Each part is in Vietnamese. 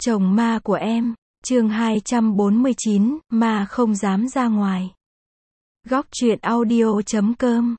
Chồng ma của em, chương 249, ma không dám ra ngoài. Góc truyện audio.com.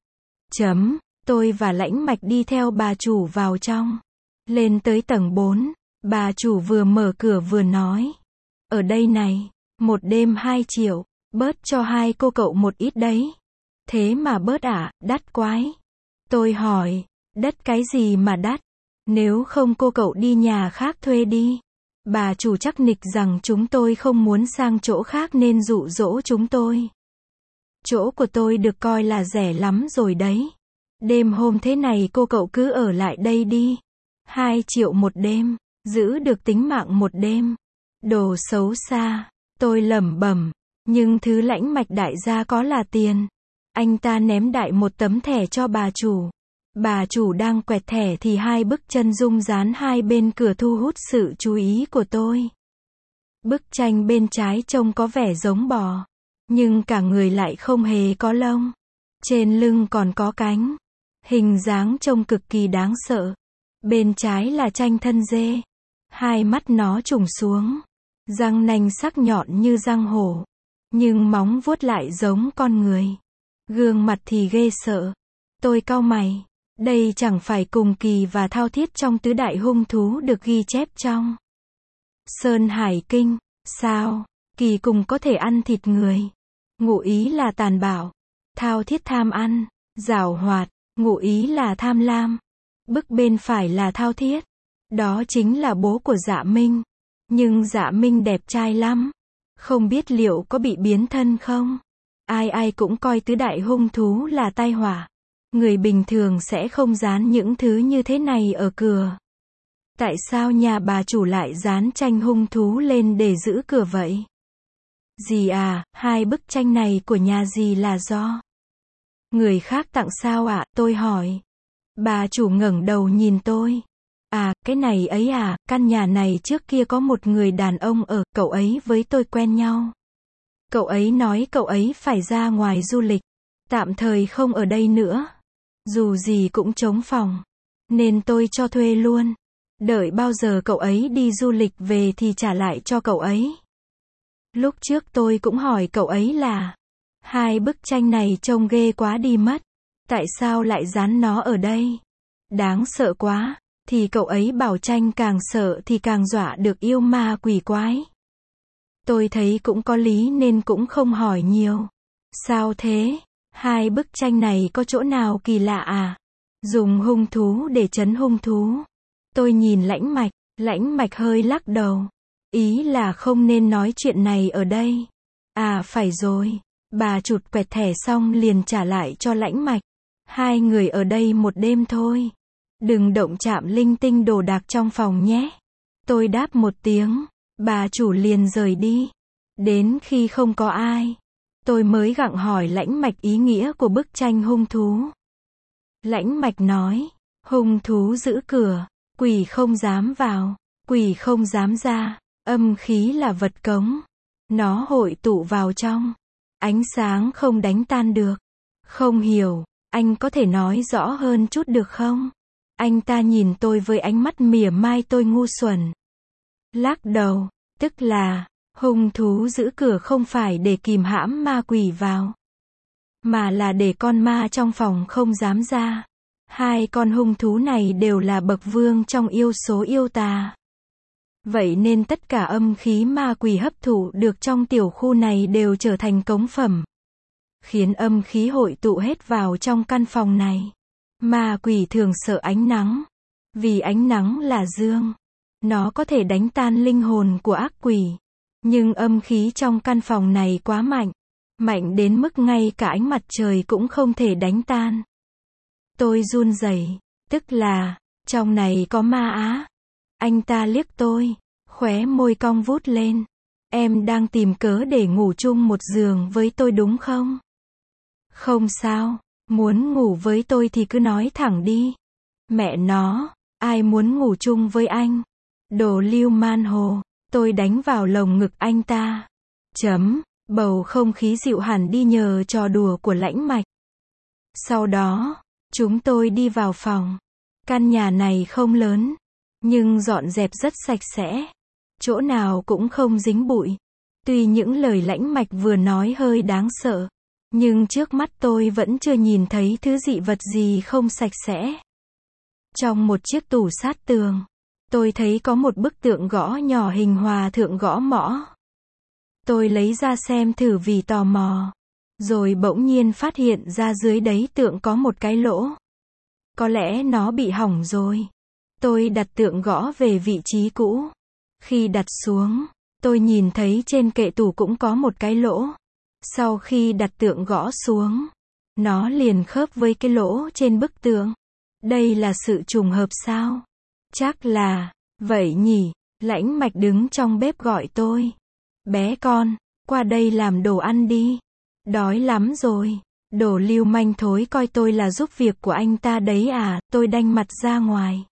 Tôi và Lãnh Mạch đi theo bà chủ vào trong. Lên tới tầng 4, bà chủ vừa mở cửa vừa nói. Ở đây này, một đêm 2 triệu, bớt cho hai cô cậu một ít đấy. Thế mà bớt à, đắt quái. Tôi hỏi, đắt cái gì mà đắt? Nếu không cô cậu đi nhà khác thuê đi. Bà chủ chắc nịch rằng chúng tôi không muốn sang chỗ khác nên dụ dỗ chúng tôi. Chỗ của tôi được coi là rẻ lắm rồi đấy. Đêm hôm thế này cô cậu cứ ở lại đây đi. 2 triệu một đêm, giữ được tính mạng một đêm. Đồ xấu xa, tôi lẩm bẩm, nhưng thứ Lãnh Mạch đại gia có là tiền. Anh ta ném đại một tấm thẻ cho bà chủ. Bà chủ đang quẹt thẻ thì hai bức chân dung dán hai bên cửa thu hút sự chú ý của tôi. Bức tranh bên trái trông có vẻ giống bò, nhưng cả người lại không hề có lông. Trên lưng còn có cánh. Hình dáng trông cực kỳ đáng sợ. Bên trái là tranh thân dê. Hai mắt nó trùng xuống. Răng nanh sắc nhọn như răng hổ. Nhưng móng vuốt lại giống con người. Gương mặt thì ghê sợ. Tôi cau mày. Đây chẳng phải cùng Kỳ và Thao Thiết trong tứ đại hung thú được ghi chép trong Sơn Hải Kinh, sao? Kỳ cùng có thể ăn thịt người. Ngụ ý là tàn bạo. Thao Thiết tham ăn, giảo hoạt, ngụ ý là tham lam. Bức bên phải là Thao Thiết. Đó chính là bố của Dạ Minh. Nhưng Dạ Minh đẹp trai lắm. Không biết liệu có bị biến thân không? Ai ai cũng coi tứ đại hung thú là tai họa. Người bình thường sẽ không dán những thứ như thế này ở cửa. Tại sao nhà bà chủ lại dán tranh hung thú lên để giữ cửa vậy? Dì à, hai bức tranh này của nhà dì là do người khác tặng sao ạ? Tôi hỏi. Bà chủ ngẩng đầu nhìn tôi. À, cái này ấy à, căn nhà này trước kia có một người đàn ông ở, cậu ấy với tôi quen nhau. Cậu ấy nói cậu ấy phải ra ngoài du lịch, tạm thời không ở đây nữa. Dù gì cũng trống phòng, nên tôi cho thuê luôn. Đợi bao giờ cậu ấy đi du lịch về thì trả lại cho cậu ấy. Lúc trước tôi cũng hỏi cậu ấy là, hai bức tranh này trông ghê quá đi mất. Tại sao lại dán nó ở đây? Đáng sợ quá. Thì cậu ấy bảo tranh càng sợ thì càng dọa được yêu ma quỷ quái. Tôi thấy cũng có lý nên cũng không hỏi nhiều. Sao thế? Hai bức tranh này có chỗ nào kỳ lạ à? Dùng hung thú để trấn hung thú. Tôi nhìn Lãnh Mạch hơi lắc đầu. Ý là không nên nói chuyện này ở đây. À phải rồi. Bà chụt quẹt thẻ xong liền trả lại cho Lãnh Mạch. Hai người ở đây một đêm thôi. Đừng động chạm linh tinh đồ đạc trong phòng nhé. Tôi đáp một tiếng. Bà chủ liền rời đi. Đến khi không có ai, tôi mới gặng hỏi Lãnh Mạch ý nghĩa của bức tranh hung thú. Lãnh Mạch nói, hung thú giữ cửa, quỷ không dám vào, quỷ không dám ra, âm khí là vật cống. Nó hội tụ vào trong, ánh sáng không đánh tan được. Không hiểu, anh có thể nói rõ hơn chút được không? Anh ta nhìn tôi với ánh mắt mỉa mai tôi ngu xuẩn. Lắc đầu, tức là, hung thú giữ cửa không phải để kìm hãm ma quỷ vào, mà là để con ma trong phòng không dám ra. Hai con hung thú này đều là bậc vương trong yêu số yêu tà. Vậy nên tất cả âm khí ma quỷ hấp thụ được trong tiểu khu này đều trở thành cống phẩm, khiến âm khí hội tụ hết vào trong căn phòng này. Ma quỷ thường sợ ánh nắng, vì ánh nắng là dương. Nó có thể đánh tan linh hồn của ác quỷ. Nhưng âm khí trong căn phòng này quá mạnh. Mạnh đến mức ngay cả ánh mặt trời cũng không thể đánh tan. Tôi run rẩy, tức là, trong này có ma á. Anh ta liếc tôi, khóe môi cong vút lên. Em đang tìm cớ để ngủ chung một giường với tôi đúng không? Không sao, muốn ngủ với tôi thì cứ nói thẳng đi. Mẹ nó, ai muốn ngủ chung với anh? Đồ lưu man hồ. Tôi đánh vào lồng ngực anh ta. Bầu không khí dịu hẳn đi nhờ trò đùa của Lãnh Mạch. Sau đó, chúng tôi đi vào phòng. Căn nhà này không lớn, nhưng dọn dẹp rất sạch sẽ. chỗ nào cũng không dính bụi. Tuy những lời Lãnh Mạch vừa nói hơi đáng sợ, nhưng trước mắt tôi vẫn chưa nhìn thấy thứ dị vật gì không sạch sẽ. Trong một chiếc tủ sát tường, tôi thấy có một bức tượng gõ nhỏ hình hòa thượng gõ mõ. Tôi lấy ra xem thử vì tò mò, rồi bỗng nhiên phát hiện ra dưới đáy tượng có một cái lỗ. Có lẽ nó bị hỏng rồi. Tôi đặt tượng gõ về vị trí cũ. Khi đặt xuống, tôi nhìn thấy trên kệ tủ cũng có một cái lỗ. Sau khi đặt tượng gõ xuống, nó liền khớp với cái lỗ trên bức tượng. Đây là sự trùng hợp sao? Chắc là, vậy nhỉ? Lãnh Mạch đứng trong bếp gọi tôi. Bé con, qua đây làm đồ ăn đi. Đói lắm rồi. Đồ lưu manh thối coi tôi là giúp việc của anh ta đấy à? Tôi đanh mặt ra ngoài.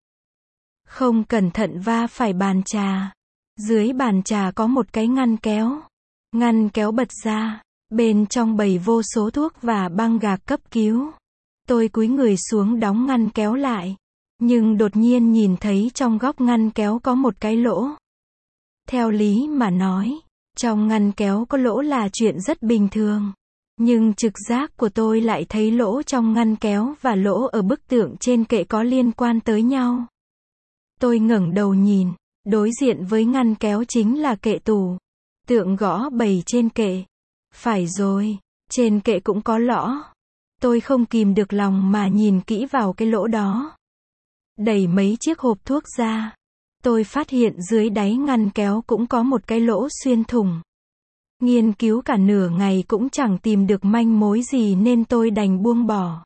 Không cẩn thận va phải bàn trà. Dưới bàn trà có một cái ngăn kéo. Ngăn kéo bật ra. Bên trong bày vô số thuốc và băng gạc cấp cứu. Tôi cúi người xuống đóng ngăn kéo lại. Nhưng đột nhiên nhìn thấy trong góc ngăn kéo có một cái lỗ. Theo lý mà nói, trong ngăn kéo có lỗ là chuyện rất bình thường. Nhưng trực giác của tôi lại thấy lỗ trong ngăn kéo và lỗ ở bức tượng trên kệ có liên quan tới nhau. Tôi ngẩng đầu nhìn, đối diện với ngăn kéo chính là kệ tủ. Tượng gõ bày trên kệ. Phải rồi, trên kệ cũng có lõ. Tôi không kìm được lòng mà nhìn kỹ vào cái lỗ đó. Đẩy mấy chiếc hộp thuốc ra. Tôi phát hiện dưới đáy ngăn kéo cũng có một cái lỗ xuyên thủng. Nghiên cứu cả nửa ngày cũng chẳng tìm được manh mối gì nên tôi đành buông bỏ.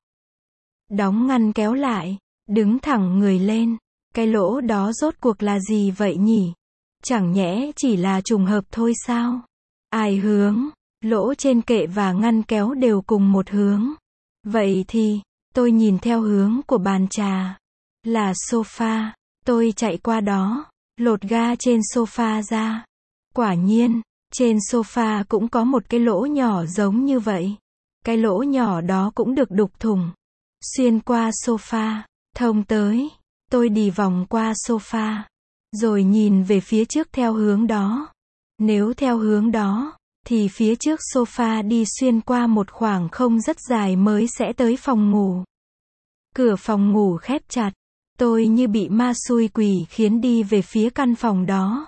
Đóng ngăn kéo lại, đứng thẳng người lên. Cái lỗ đó rốt cuộc là gì vậy nhỉ? Chẳng nhẽ chỉ là trùng hợp thôi sao? Ai hướng? Lỗ trên kệ và ngăn kéo đều cùng một hướng. Vậy thì, tôi nhìn theo hướng của bàn trà. Là sofa. Tôi chạy qua đó, lột ga trên sofa ra. Quả nhiên, trên sofa cũng có một cái lỗ nhỏ giống như vậy. Cái lỗ nhỏ đó cũng được đục thủng. Xuyên qua sofa, thông tới. Tôi đi vòng qua sofa. Rồi nhìn về phía trước theo hướng đó. Nếu theo hướng đó, thì phía trước sofa đi xuyên qua một khoảng không rất dài mới sẽ tới phòng ngủ. Cửa phòng ngủ khép chặt. Tôi như bị ma xui quỷ khiến đi về phía căn phòng đó.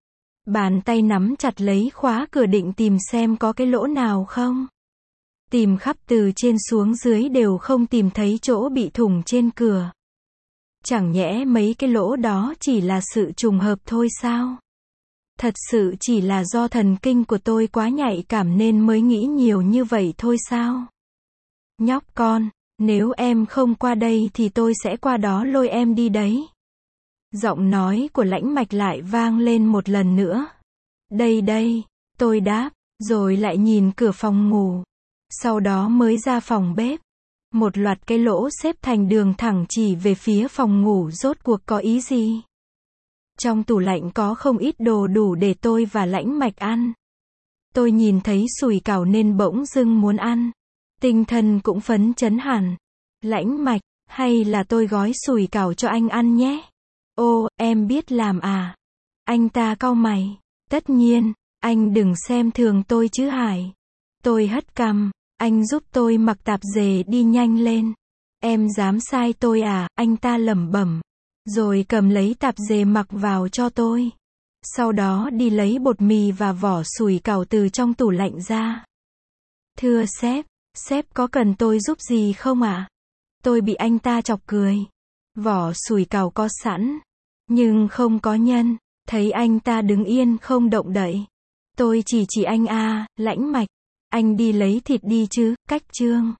Bàn tay nắm chặt lấy khóa cửa định tìm xem có cái lỗ nào không. Tìm khắp từ trên xuống dưới đều không tìm thấy chỗ bị thủng trên cửa. Chẳng nhẽ mấy cái lỗ đó chỉ là sự trùng hợp thôi sao? Thật sự chỉ là do thần kinh của tôi quá nhạy cảm nên mới nghĩ nhiều như vậy thôi sao? Nhóc con, nếu em không qua đây thì tôi sẽ qua đó lôi em đi đấy. Giọng nói của Lãnh Mạch lại vang lên một lần nữa. Đây đây, tôi đáp, rồi lại nhìn cửa phòng ngủ. Sau đó mới ra phòng bếp. Một loạt cái lỗ xếp thành đường thẳng chỉ về phía phòng ngủ rốt cuộc có ý gì? Trong tủ lạnh có không ít đồ đủ để tôi và Lãnh Mạch ăn. Tôi nhìn thấy sủi cảo nên bỗng dưng muốn ăn. Tinh thần cũng phấn chấn hẳn. Lãnh Mạch, hay là tôi gói sủi cảo cho anh ăn nhé? Ô, em biết làm à? Anh ta cau mày. Tất nhiên, anh đừng xem thường tôi chứ Hải. Tôi hất cằm, anh giúp tôi mặc tạp dề đi nhanh lên. Em dám sai tôi à? Anh ta lẩm bẩm. Rồi cầm lấy tạp dề mặc vào cho tôi. Sau đó đi lấy bột mì và vỏ sủi cảo từ trong tủ lạnh ra. Thưa sếp có cần tôi giúp gì không ạ? Tôi bị anh ta chọc cười. Vỏ sủi cảo có sẵn, nhưng không có nhân. Thấy anh ta đứng yên không động đậy. Tôi chỉ anh Lãnh Mạch. Anh đi lấy thịt đi chứ, cách chương.